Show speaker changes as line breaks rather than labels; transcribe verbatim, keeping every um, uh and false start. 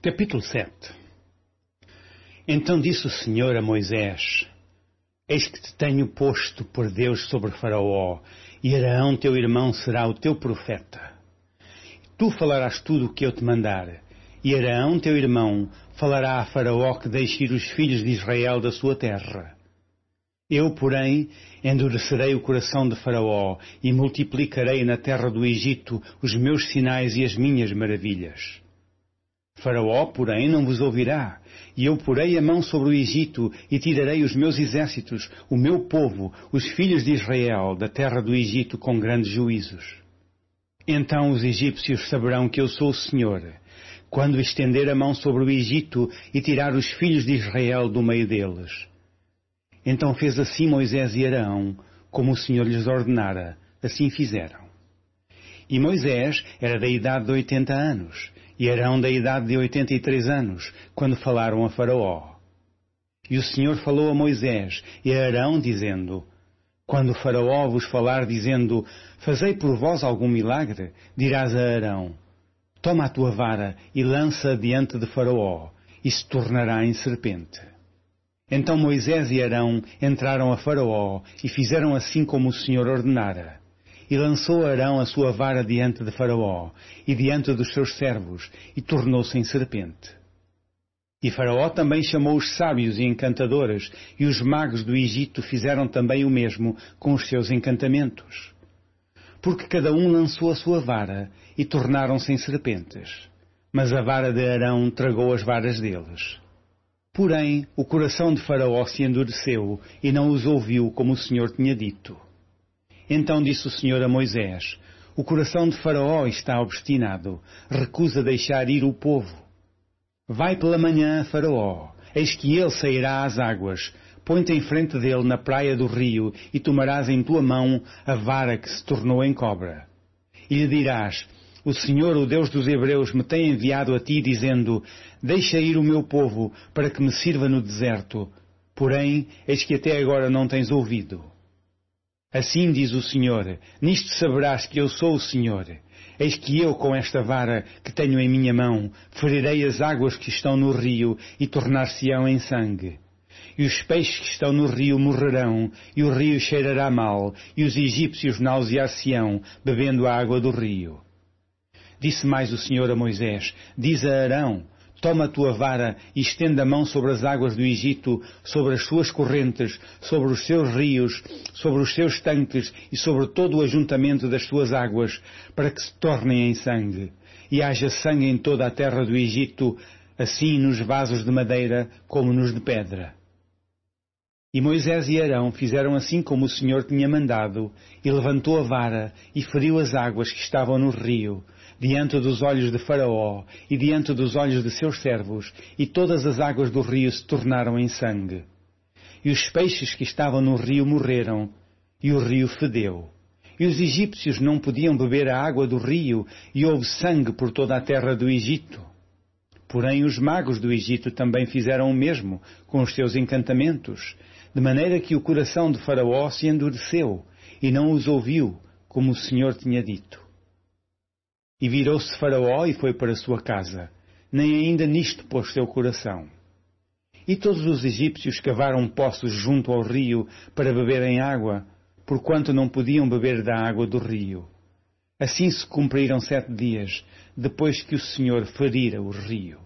Capítulo sete. Então disse o Senhor a Moisés: Eis que te tenho posto por Deus sobre Faraó, e Arão teu irmão será o teu profeta. Tu falarás tudo o que eu te mandar, e Arão teu irmão falará a Faraó que deixe ir os filhos de Israel da sua terra. Eu, porém, endurecerei o coração de Faraó e multiplicarei na terra do Egito os meus sinais e as minhas maravilhas. Faraó, porém, não vos ouvirá, e eu porei a mão sobre o Egito e tirarei os meus exércitos, o meu povo, os filhos de Israel, da terra do Egito com grandes juízos. Então os egípcios saberão que eu sou o Senhor, quando estender a mão sobre o Egito e tirar os filhos de Israel do meio deles. Então fez assim Moisés e Arão, como o Senhor lhes ordenara, assim fizeram. E Moisés era da idade de oitenta anos, e Arão da idade de oitenta e três anos, quando falaram a Faraó. E o Senhor falou a Moisés e a Arão, dizendo: Quando o Faraó vos falar, dizendo: Fazei por vós algum milagre, dirás a Arão: Toma a tua vara e lança diante de Faraó, e se tornará em serpente. Então Moisés e Arão entraram a Faraó e fizeram assim como o Senhor ordenara. E lançou Arão a sua vara diante de Faraó e diante dos seus servos, e tornou-se em serpente. E Faraó também chamou os sábios e encantadores, e os magos do Egito fizeram também o mesmo com os seus encantamentos. Porque cada um lançou a sua vara, e tornaram-se em serpentes. Mas a vara de Arão tragou as varas deles. Porém, o coração de Faraó se endureceu, e não os ouviu como o Senhor tinha dito. Então disse o Senhor a Moisés: O coração de Faraó está obstinado, recusa deixar ir o povo. Vai pela manhã a Faraó, eis que ele sairá às águas, põe-te em frente dele na praia do rio, e tomarás em tua mão a vara que se tornou em cobra. E lhe dirás: O Senhor, o Deus dos Hebreus, me tem enviado a ti, dizendo: Deixa ir o meu povo, para que me sirva no deserto. Porém, eis que até agora não tens ouvido. Assim diz o Senhor: Nisto saberás que eu sou o Senhor. Eis que eu, com esta vara que tenho em minha mão, ferirei as águas que estão no rio e tornar-se-ão em sangue. E os peixes que estão no rio morrerão, e o rio cheirará mal, e os egípcios nausear-se-ão, bebendo a água do rio. Disse mais o Senhor a Moisés: Diz a Arão: Toma a tua vara e estende a mão sobre as águas do Egito, sobre as suas correntes, sobre os seus rios, sobre os seus tanques e sobre todo o ajuntamento das suas águas, para que se tornem em sangue. E haja sangue em toda a terra do Egito, assim nos vasos de madeira como nos de pedra. E Moisés e Arão fizeram assim como o Senhor tinha mandado, e levantou a vara e feriu as águas que estavam no rio, diante dos olhos de Faraó e diante dos olhos de seus servos, e todas as águas do rio se tornaram em sangue. E os peixes que estavam no rio morreram, e o rio fedeu. E os egípcios não podiam beber a água do rio, e houve sangue por toda a terra do Egito. Porém os magos do Egito também fizeram o mesmo com os seus encantamentos, de maneira que o coração de Faraó se endureceu, e não os ouviu, como o Senhor tinha dito. E virou-se Faraó e foi para sua casa, nem ainda nisto pôs seu coração. E todos os egípcios cavaram poços junto ao rio para beberem água, porquanto não podiam beber da água do rio. Assim se cumpriram sete dias, depois que o Senhor ferira o rio.